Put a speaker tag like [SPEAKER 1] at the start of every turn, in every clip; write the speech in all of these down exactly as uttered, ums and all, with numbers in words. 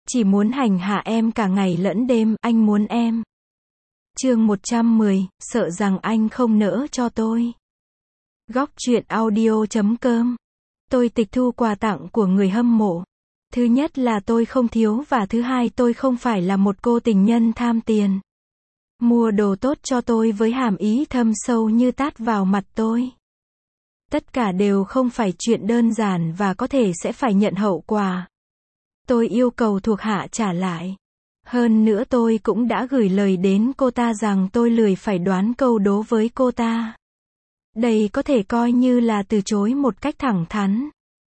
[SPEAKER 1] Chỉ muốn hành hạ em cả ngày lẫn đêm, anh muốn em. Chương một trăm mười, sợ rằng anh không nỡ cho tôi. Góc truyện audio chấm com. Tôi tịch thu quà tặng của người hâm mộ. Thứ nhất là tôi không thiếu và thứ hai tôi không phải là một cô tình nhân tham tiền. Mua đồ tốt cho tôi với hàm ý thâm sâu như tát vào mặt tôi. Tất cả đều không phải chuyện đơn giản và có thể sẽ phải nhận hậu quả. Tôi yêu cầu thuộc hạ trả lại. Hơn nữa tôi cũng đã gửi lời đến cô ta rằng tôi lười phải đoán câu đố với cô ta. Đây có thể coi như là từ chối một cách thẳng thắn.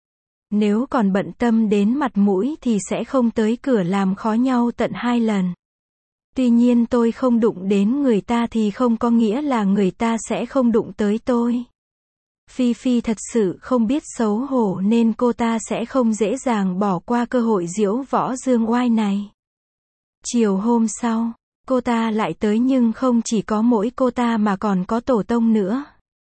[SPEAKER 1] Nếu còn bận tâm đến mặt mũi thì sẽ không tới cửa làm khó nhau tận hai lần. Tuy nhiên tôi không đụng đến người ta thì không có nghĩa là người ta sẽ không đụng tới tôi. Phi Phi thật sự không biết xấu hổ nên cô ta sẽ không dễ dàng bỏ qua cơ hội diễu võ dương oai này. Chiều hôm sau, cô ta lại tới nhưng không chỉ có mỗi cô ta mà còn có tổ tông nữa.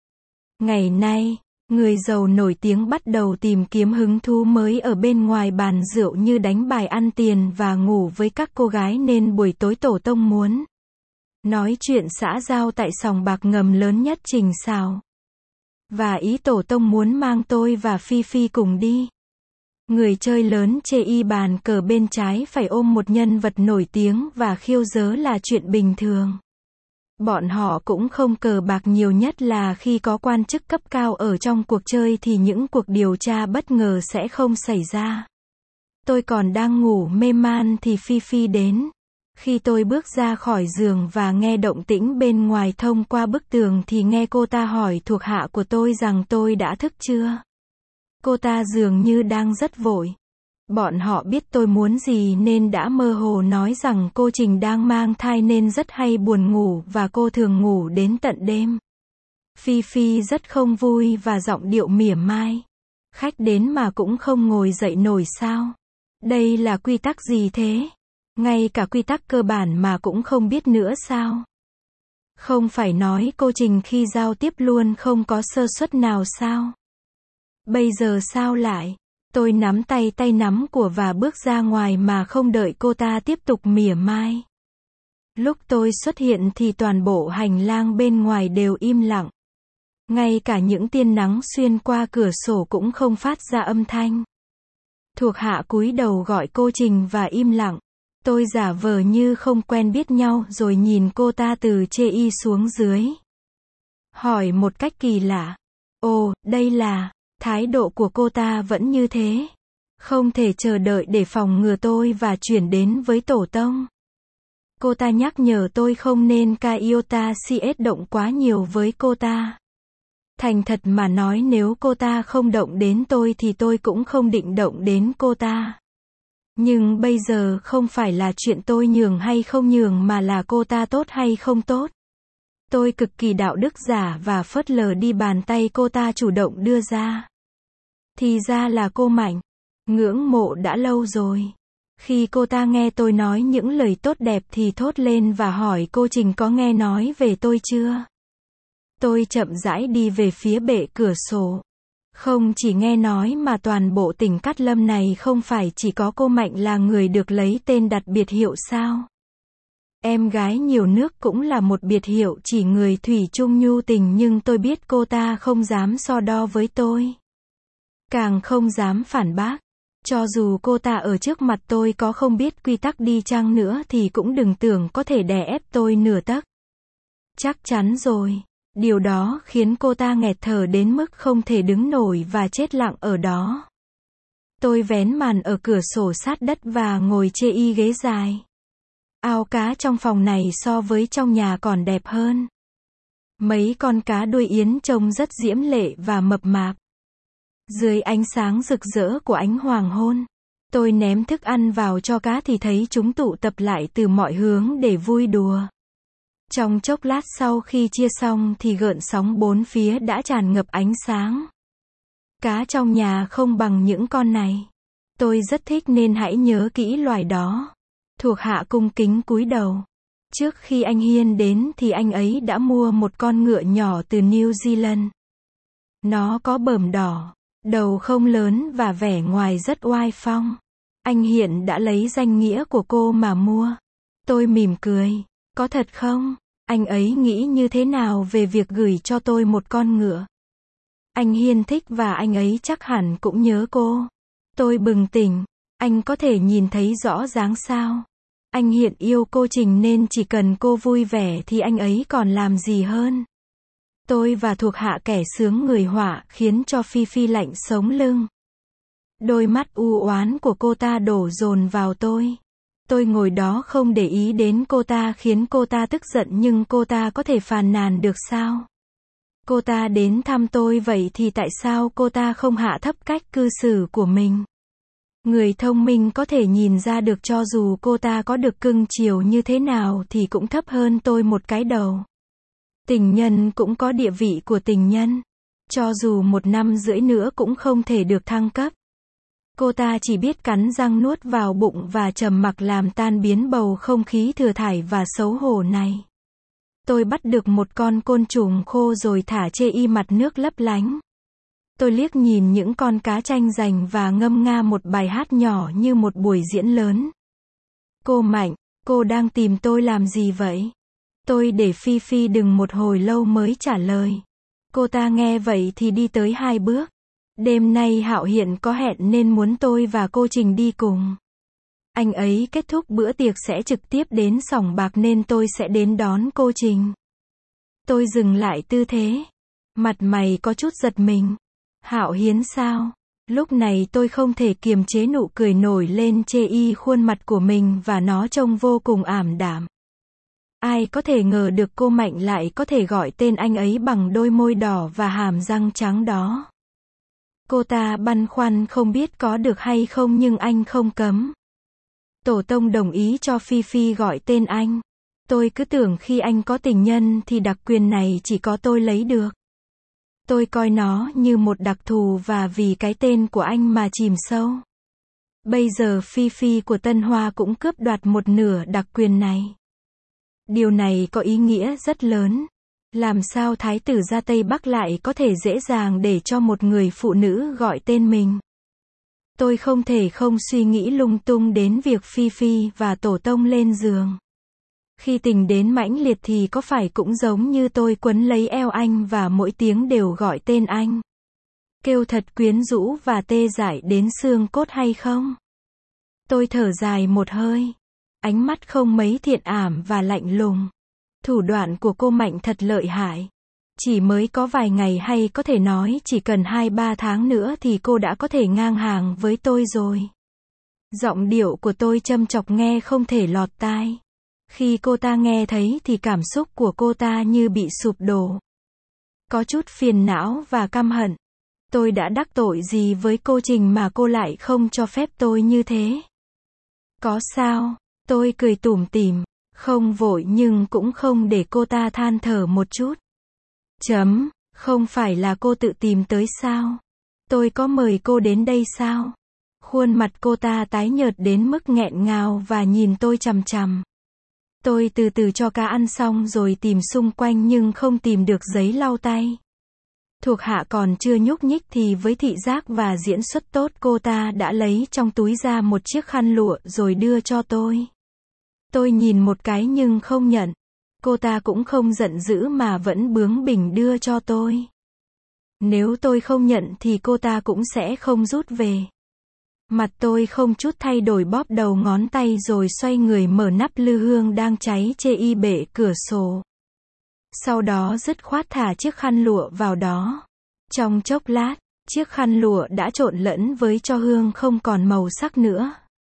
[SPEAKER 1] Ngày nay, người giàu nổi tiếng bắt đầu tìm kiếm hứng thú mới ở bên ngoài bàn rượu như đánh bài ăn tiền và ngủ với các cô gái nên buổi tối tổ tông muốn nói chuyện xã giao tại sòng bạc ngầm lớn nhất Trình Sào. Và ý tổ tông muốn mang tôi và Phi Phi cùng đi. Người chơi lớn chê y bàn cờ bên trái phải ôm một nhân vật nổi tiếng và khiêu dớ là chuyện bình thường. Bọn họ cũng không cờ bạc nhiều, nhất là khi có quan chức cấp cao ở trong cuộc chơi thì những cuộc điều tra bất ngờ sẽ không xảy ra. Tôi còn đang ngủ mê man thì Phi Phi đến. Khi tôi bước ra khỏi giường và nghe động tĩnh bên ngoài thông qua bức tường thì nghe cô ta hỏi thuộc hạ của tôi rằng tôi đã thức chưa. Cô ta dường như đang rất vội. Bọn họ biết tôi muốn gì nên đã mơ hồ nói rằng cô Trình đang mang thai nên rất hay buồn ngủ và cô thường ngủ đến tận đêm. Phi Phi rất không vui và giọng điệu mỉa mai. Khách đến mà cũng không ngồi dậy nổi sao? Đây là quy tắc gì thế? Ngay cả quy tắc cơ bản mà cũng không biết nữa sao? Không phải nói cô Trình khi giao tiếp luôn không có sơ suất nào sao? Bây giờ sao lại? Tôi nắm tay tay nắm của và bước ra ngoài mà không đợi cô ta tiếp tục mỉa mai. Lúc tôi xuất hiện thì toàn bộ hành lang bên ngoài đều im lặng. Ngay cả những tia nắng xuyên qua cửa sổ cũng không phát ra âm thanh. Thuộc hạ cúi đầu gọi cô Trình và im lặng. Tôi giả vờ như không quen biết nhau rồi nhìn cô ta từ chê y xuống dưới. Hỏi một cách kỳ lạ. Ồ, đây là... Thái độ của cô ta vẫn như thế. Không thể chờ đợi để phòng ngừa tôi và chuyển đến với tổ tông. Cô ta nhắc nhở tôi không nên ca iota cs động quá nhiều với cô ta. Thành thật mà nói, nếu cô ta không động đến tôi thì tôi cũng không định động đến cô ta. Nhưng bây giờ không phải là chuyện tôi nhường hay không nhường mà là cô ta tốt hay không tốt. Tôi cực kỳ đạo đức giả và phớt lờ đi bàn tay cô ta chủ động đưa ra. Thì ra là cô Mạnh. Ngưỡng mộ đã lâu rồi. Khi cô ta nghe tôi nói những lời tốt đẹp thì thốt lên và hỏi cô Trình có nghe nói về tôi chưa. Tôi chậm rãi đi về phía bệ cửa sổ. Không chỉ nghe nói mà toàn bộ tỉnh Cát Lâm này không phải chỉ có cô Mạnh là người được lấy tên đặt biệt hiệu sao. Em gái nhiều nước cũng là một biệt hiệu chỉ người thủy chung nhu tình, nhưng tôi biết cô ta không dám so đo với tôi. Càng không dám phản bác. Cho dù cô ta ở trước mặt tôi có không biết quy tắc đi chăng nữa thì cũng đừng tưởng có thể đè ép tôi nửa tấc. Chắc chắn rồi. Điều đó khiến cô ta nghẹt thở đến mức không thể đứng nổi và chết lặng ở đó. Tôi vén màn ở cửa sổ sát đất và ngồi chê y ghế dài. Ao cá trong phòng này so với trong nhà còn đẹp hơn. Mấy con cá đuôi yến trông rất diễm lệ và mập mạp. Dưới ánh sáng rực rỡ của ánh hoàng hôn, tôi ném thức ăn vào cho cá thì thấy chúng tụ tập lại từ mọi hướng để vui đùa. Trong chốc lát sau khi chia xong thì gợn sóng bốn phía đã tràn ngập ánh sáng. Cá trong nhà không bằng những con này. Tôi rất thích nên hãy nhớ kỹ loài đó. Thuộc hạ cung kính cúi đầu. Trước khi anh Hiên đến thì anh ấy đã mua một con ngựa nhỏ từ New Zealand. Nó có bờm đỏ, đầu không lớn và vẻ ngoài rất oai phong. Anh hiện đã lấy danh nghĩa của cô mà mua. Tôi mỉm cười. Có thật không? Anh ấy nghĩ như thế nào về việc gửi cho tôi một con ngựa? Anh Hiên thích và anh ấy chắc hẳn cũng nhớ cô. Tôi bừng tỉnh. Anh có thể nhìn thấy rõ dáng sao? Anh Hiện yêu cô Trình nên chỉ cần cô vui vẻ thì anh ấy còn làm gì hơn. Tôi và thuộc hạ kẻ sướng người họa khiến cho Phi Phi lạnh sống lưng. Đôi mắt u oán của cô ta đổ dồn vào tôi. Tôi ngồi đó không để ý đến cô ta khiến cô ta tức giận nhưng cô ta có thể phàn nàn được sao? Cô ta đến thăm tôi vậy thì tại sao cô ta không hạ thấp cách cư xử của mình? Người thông minh có thể nhìn ra được cho dù cô ta có được cưng chiều như thế nào thì cũng thấp hơn tôi một cái đầu. Tình nhân cũng có địa vị của tình nhân. Cho dù một năm rưỡi nữa cũng không thể được thăng cấp. Cô ta chỉ biết cắn răng nuốt vào bụng và trầm mặc làm tan biến bầu không khí thừa thải và xấu hổ này. Tôi bắt được một con côn trùng khô rồi thả chê y mặt nước lấp lánh. Tôi liếc nhìn những con cá tranh giành và ngâm nga một bài hát nhỏ như một buổi diễn lớn. Cô Mạnh, cô đang tìm tôi làm gì vậy? Tôi để Phi Phi đừng một hồi lâu mới trả lời. Cô ta nghe vậy thì đi tới hai bước. Đêm nay Hạo Hiện có hẹn nên muốn tôi và cô Trình đi cùng. Anh ấy kết thúc bữa tiệc sẽ trực tiếp đến sòng bạc nên tôi sẽ đến đón cô Trình. Tôi dừng lại tư thế. Mặt mày có chút giật mình. Hạo Hiến sao? Lúc này tôi không thể kiềm chế nụ cười nổi lên chê y khuôn mặt của mình và nó trông vô cùng ảm đạm. Ai có thể ngờ được cô Mạnh lại có thể gọi tên anh ấy bằng đôi môi đỏ và hàm răng trắng đó. Cô ta băn khoăn không biết có được hay không nhưng anh không cấm. Tổ tông đồng ý cho Phi Phi gọi tên anh. Tôi cứ tưởng khi anh có tình nhân thì đặc quyền này chỉ có tôi lấy được. Tôi coi nó như một đặc thù và vì cái tên của anh mà chìm sâu. Bây giờ Phi Phi của Tân Hoa cũng cướp đoạt một nửa đặc quyền này. Điều này có ý nghĩa rất lớn. Làm sao Thái tử gia Tây Bắc lại có thể dễ dàng để cho một người phụ nữ gọi tên mình? Tôi không thể không suy nghĩ lung tung đến việc Phi Phi và Tổ tông lên giường. Khi tình đến mãnh liệt thì có phải cũng giống như tôi quấn lấy eo anh và mỗi tiếng đều gọi tên anh? Kêu thật quyến rũ và tê dại đến xương cốt hay không? Tôi thở dài một hơi. Ánh mắt không mấy thiện ảm và lạnh lùng. Thủ đoạn của cô Mạnh thật lợi hại. Chỉ mới có vài ngày hay có thể nói chỉ cần hai ba tháng nữa thì cô đã có thể ngang hàng với tôi rồi. Giọng điệu của tôi châm chọc nghe không thể lọt tai. Khi cô ta nghe thấy thì cảm xúc của cô ta như bị sụp đổ. Có chút phiền não và căm hận. Tôi đã đắc tội gì với cô Trình mà cô lại không cho phép tôi như thế? Có sao? Tôi cười tủm tỉm. Không vội nhưng cũng không để cô ta than thở một chút. Chấm, không phải là cô tự tìm tới sao? Tôi có mời cô đến đây sao? Khuôn mặt cô ta tái nhợt đến mức nghẹn ngào và nhìn tôi chằm chằm. Tôi từ từ cho cá ăn xong rồi tìm xung quanh nhưng không tìm được giấy lau tay. Thuộc hạ còn chưa nhúc nhích thì với thị giác và diễn xuất tốt cô ta đã lấy trong túi ra một chiếc khăn lụa rồi đưa cho tôi. Tôi nhìn một cái nhưng không nhận. Cô ta cũng không giận dữ mà vẫn bướng bỉnh đưa cho tôi. Nếu tôi không nhận thì cô ta cũng sẽ không rút về. Mặt tôi không chút thay đổi bóp đầu ngón tay rồi xoay người mở nắp lư hương đang cháy chê y bệ cửa sổ. Sau đó dứt khoát thả chiếc khăn lụa vào đó. Trong chốc lát, chiếc khăn lụa đã trộn lẫn với cho hương không còn màu sắc nữa.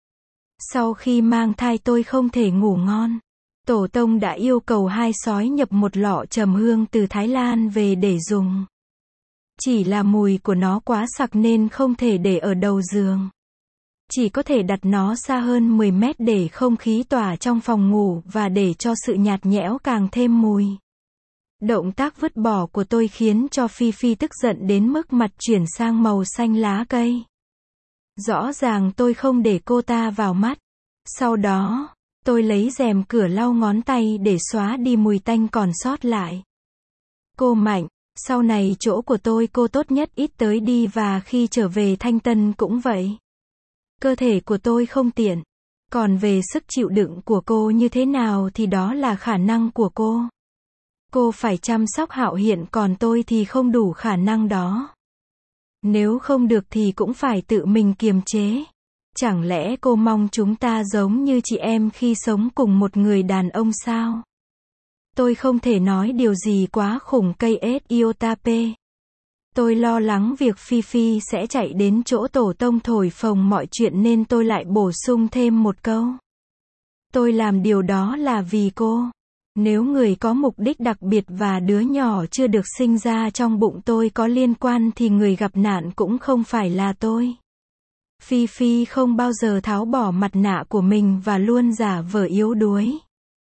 [SPEAKER 1] Sau khi mang thai tôi không thể ngủ ngon. Tổ tông đã yêu cầu hai sói nhập một lọ trầm hương từ Thái Lan về để dùng. Chỉ là mùi của nó quá sặc nên không thể để ở đầu giường. Chỉ có thể đặt nó xa hơn mười mét để không khí tỏa trong phòng ngủ và để cho sự nhạt nhẽo càng thêm mùi. Động tác vứt bỏ của tôi khiến cho Phi Phi tức giận đến mức mặt chuyển sang màu xanh lá cây. Rõ ràng tôi không để cô ta vào mắt. Sau đó, tôi lấy rèm cửa lau ngón tay để xóa đi mùi tanh còn sót lại. Cô Mạnh, sau này chỗ của tôi cô tốt nhất ít tới đi và khi trở về Thanh Tân cũng vậy. Cơ thể của tôi không tiện. Còn về sức chịu đựng của cô như thế nào thì đó là khả năng của cô. Cô phải chăm sóc Hạo Hiện, còn tôi thì không đủ khả năng đó. Nếu không được thì cũng phải tự mình kiềm chế. Chẳng lẽ cô mong chúng ta giống như chị em khi sống cùng một người đàn ông sao? Tôi không thể nói điều gì quá khủng cây ết Iotape. Tôi lo lắng việc Phi Phi sẽ chạy đến chỗ tổ tông thổi phồng mọi chuyện nên tôi lại bổ sung thêm một câu. Tôi làm điều đó là vì cô. Nếu người có mục đích đặc biệt và đứa nhỏ chưa được sinh ra trong bụng tôi có liên quan thì người gặp nạn cũng không phải là tôi. Phi Phi không bao giờ tháo bỏ mặt nạ của mình và luôn giả vờ yếu đuối.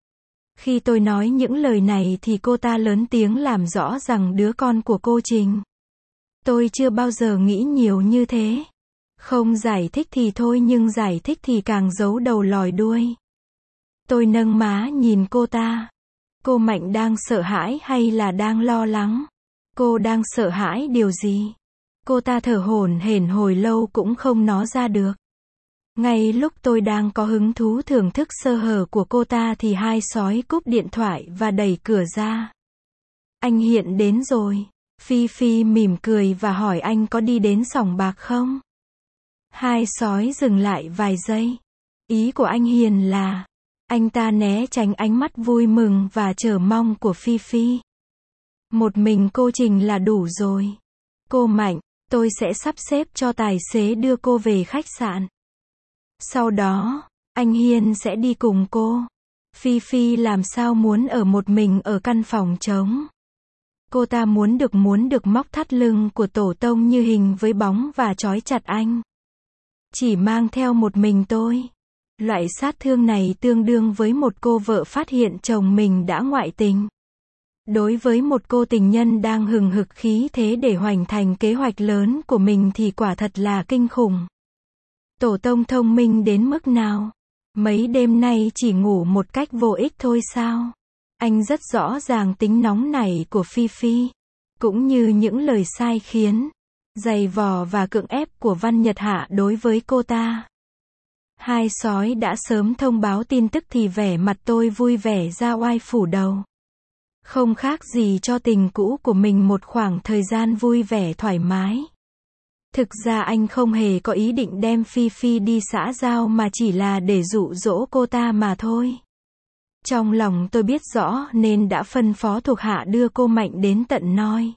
[SPEAKER 1] Khi tôi nói những lời này thì cô ta lớn tiếng làm rõ rằng đứa con của cô Trình. Tôi chưa bao giờ nghĩ nhiều như thế. Không giải thích thì thôi nhưng giải thích thì càng giấu đầu lòi đuôi. Tôi nâng má nhìn cô ta. Cô Mạnh đang sợ hãi hay là đang lo lắng? Cô đang sợ hãi điều gì? Cô ta thở hổn hển hồi lâu cũng không nói ra được. Ngay lúc tôi đang có hứng thú thưởng thức sơ hở của cô ta thì hai sói cúp điện thoại và đẩy cửa ra. Anh Hiện đến rồi. Phi Phi mỉm cười và hỏi anh có đi đến sòng bạc không? Hai sói dừng lại vài giây. Ý của anh Hiền là, anh ta né tránh ánh mắt vui mừng và chờ mong của Phi Phi. Một mình cô Trình là đủ rồi. Cô Mạnh, tôi sẽ sắp xếp cho tài xế đưa cô về khách sạn. Sau đó, anh Hiên sẽ đi cùng cô. Phi Phi làm sao muốn ở một mình ở căn phòng trống. Cô ta muốn được muốn được móc thắt lưng của tổ tông như hình với bóng và trói chặt anh. Chỉ mang theo một mình tôi. Loại sát thương này tương đương với một cô vợ phát hiện chồng mình đã ngoại tình. Đối với một cô tình nhân đang hừng hực khí thế để hoàn thành kế hoạch lớn của mình thì quả thật là kinh khủng. Tổ tông thông minh đến mức nào? Mấy đêm nay chỉ ngủ một cách vô ích thôi sao? Anh rất rõ ràng tính nóng nảy của Phi Phi, cũng như những lời sai khiến, giày vò và cưỡng ép của Văn Nhật Hạ đối với cô ta. Hai sói đã sớm thông báo tin tức thì vẻ mặt tôi vui vẻ ra oai phủ đầu. Không khác gì cho tình cũ của mình một khoảng thời gian vui vẻ thoải mái. Thực ra anh không hề có ý định đem Phi Phi đi xã giao mà chỉ là để dụ dỗ cô ta mà thôi. Trong lòng tôi biết rõ nên đã phân phó thuộc hạ đưa cô Mạnh đến tận Noi.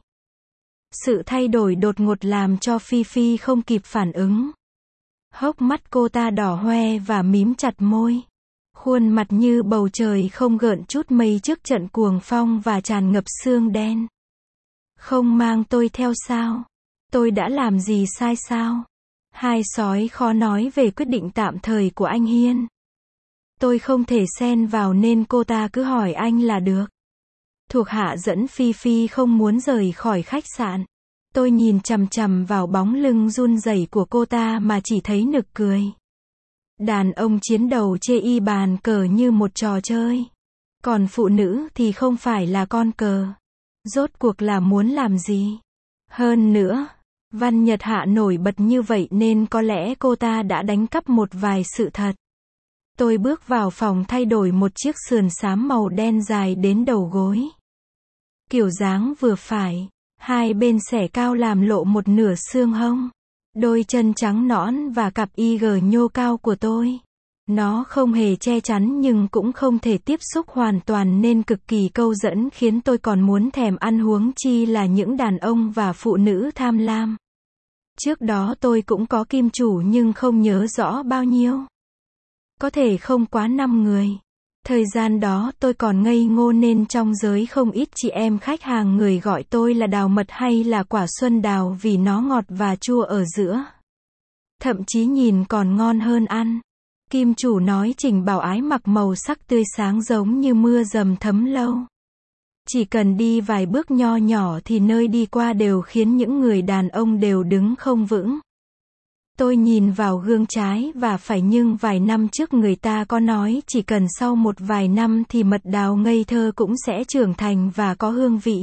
[SPEAKER 1] Sự thay đổi đột ngột làm cho Phi Phi không kịp phản ứng. Hốc mắt cô ta đỏ hoe và mím chặt môi. Khuôn mặt như bầu trời không gợn chút mây trước trận cuồng phong và tràn ngập sương đen. Không mang tôi theo sao? Tôi đã làm gì sai sao? Hai sói khó nói về quyết định tạm thời của anh Hiên. Tôi không thể xen vào nên cô ta cứ hỏi anh là được. Thuộc hạ dẫn Phi Phi không muốn rời khỏi khách sạn. Tôi nhìn chằm chằm vào bóng lưng run rẩy của cô ta mà chỉ thấy nực cười. Đàn ông chiến đầu chê y bàn cờ như một trò chơi. Còn phụ nữ thì không phải là con cờ. Rốt cuộc là muốn làm gì? Hơn nữa, Văn Nhật Hạ nổi bật như vậy nên có lẽ cô ta đã đánh cắp một vài sự thật. Tôi bước vào phòng thay đổi một chiếc sườn xám màu đen dài đến đầu gối. Kiểu dáng vừa phải, hai bên xẻ cao làm lộ một nửa xương hông. Đôi chân trắng nõn và cặp y gờ nhô cao của tôi. Nó không hề che chắn nhưng cũng không thể tiếp xúc hoàn toàn nên cực kỳ câu dẫn khiến tôi còn muốn thèm ăn huống chi là những đàn ông và phụ nữ tham lam. Trước đó tôi cũng có kim chủ nhưng không nhớ rõ bao nhiêu. Có thể không quá năm người. Thời gian đó tôi còn ngây ngô nên trong giới không ít chị em khách hàng người gọi tôi là đào mật hay là quả xuân đào vì nó ngọt và chua ở giữa. Thậm chí nhìn còn ngon hơn ăn. Kim chủ nói Trình Bảo Ái mặc màu sắc tươi sáng giống như mưa dầm thấm lâu. Chỉ cần đi vài bước nho nhỏ thì nơi đi qua đều khiến những người đàn ông đều đứng không vững. Tôi nhìn vào gương trái và phải nhưng vài năm trước người ta có nói chỉ cần sau một vài năm thì mật đào ngây thơ cũng sẽ trưởng thành và có hương vị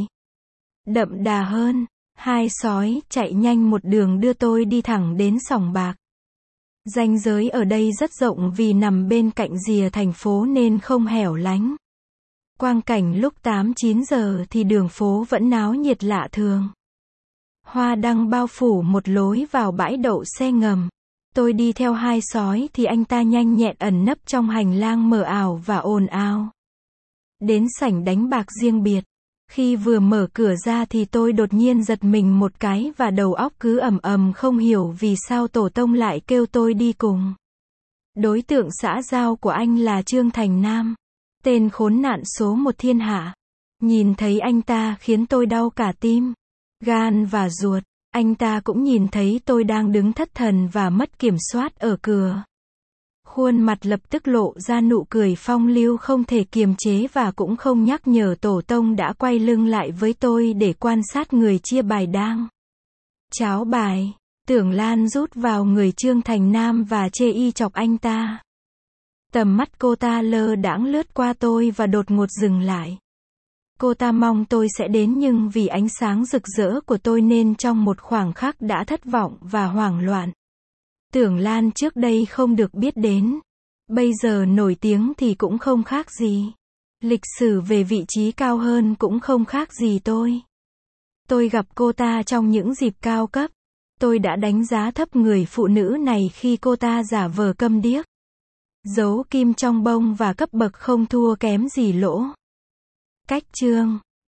[SPEAKER 1] đậm đà hơn. Hai sói chạy nhanh một đường đưa tôi đi thẳng đến sòng bạc. Ranh giới ở đây rất rộng vì nằm bên cạnh rìa thành phố nên không hẻo lánh. Quang cảnh lúc tám chín giờ thì đường phố vẫn náo nhiệt lạ thường. Hoa đăng bao phủ một lối vào bãi đậu xe ngầm. Tôi đi theo hai sói thì anh ta nhanh nhẹn ẩn nấp trong hành lang mờ ảo và ồn ào. Đến sảnh đánh bạc riêng biệt. Khi vừa mở cửa ra thì tôi đột nhiên giật mình một cái và đầu óc cứ ầm ầm không hiểu vì sao tổ tông lại kêu tôi đi cùng. Đối tượng xã giao của anh là Trương Thành Nam. Tên khốn nạn số một thiên hạ. Nhìn thấy anh ta khiến tôi đau cả tim, gan và ruột. Anh ta cũng nhìn thấy tôi đang đứng thất thần và mất kiểm soát ở cửa. Khuôn mặt lập tức lộ ra nụ cười phong lưu không thể kiềm chế và cũng không nhắc nhở tổ tông đã quay lưng lại với tôi để quan sát người chia bài đang cháo bài. Tưởng Lan rút vào người Trương Thành Nam và chê y chọc anh ta. Tầm mắt cô ta lơ đãng lướt qua tôi và đột ngột dừng lại. Cô ta mong tôi sẽ đến nhưng vì ánh sáng rực rỡ của tôi nên trong một khoảng khắc đã thất vọng và hoảng loạn. Tưởng Lan trước đây không được biết đến. Bây giờ nổi tiếng thì cũng không khác gì. Lịch sử về vị trí cao hơn cũng không khác gì tôi. Tôi gặp cô ta trong những dịp cao cấp. Tôi đã đánh giá thấp người phụ nữ này khi cô ta giả vờ câm điếc. Giấu kim trong bông và cấp bậc không thua kém gì Lỗ Cách Trương.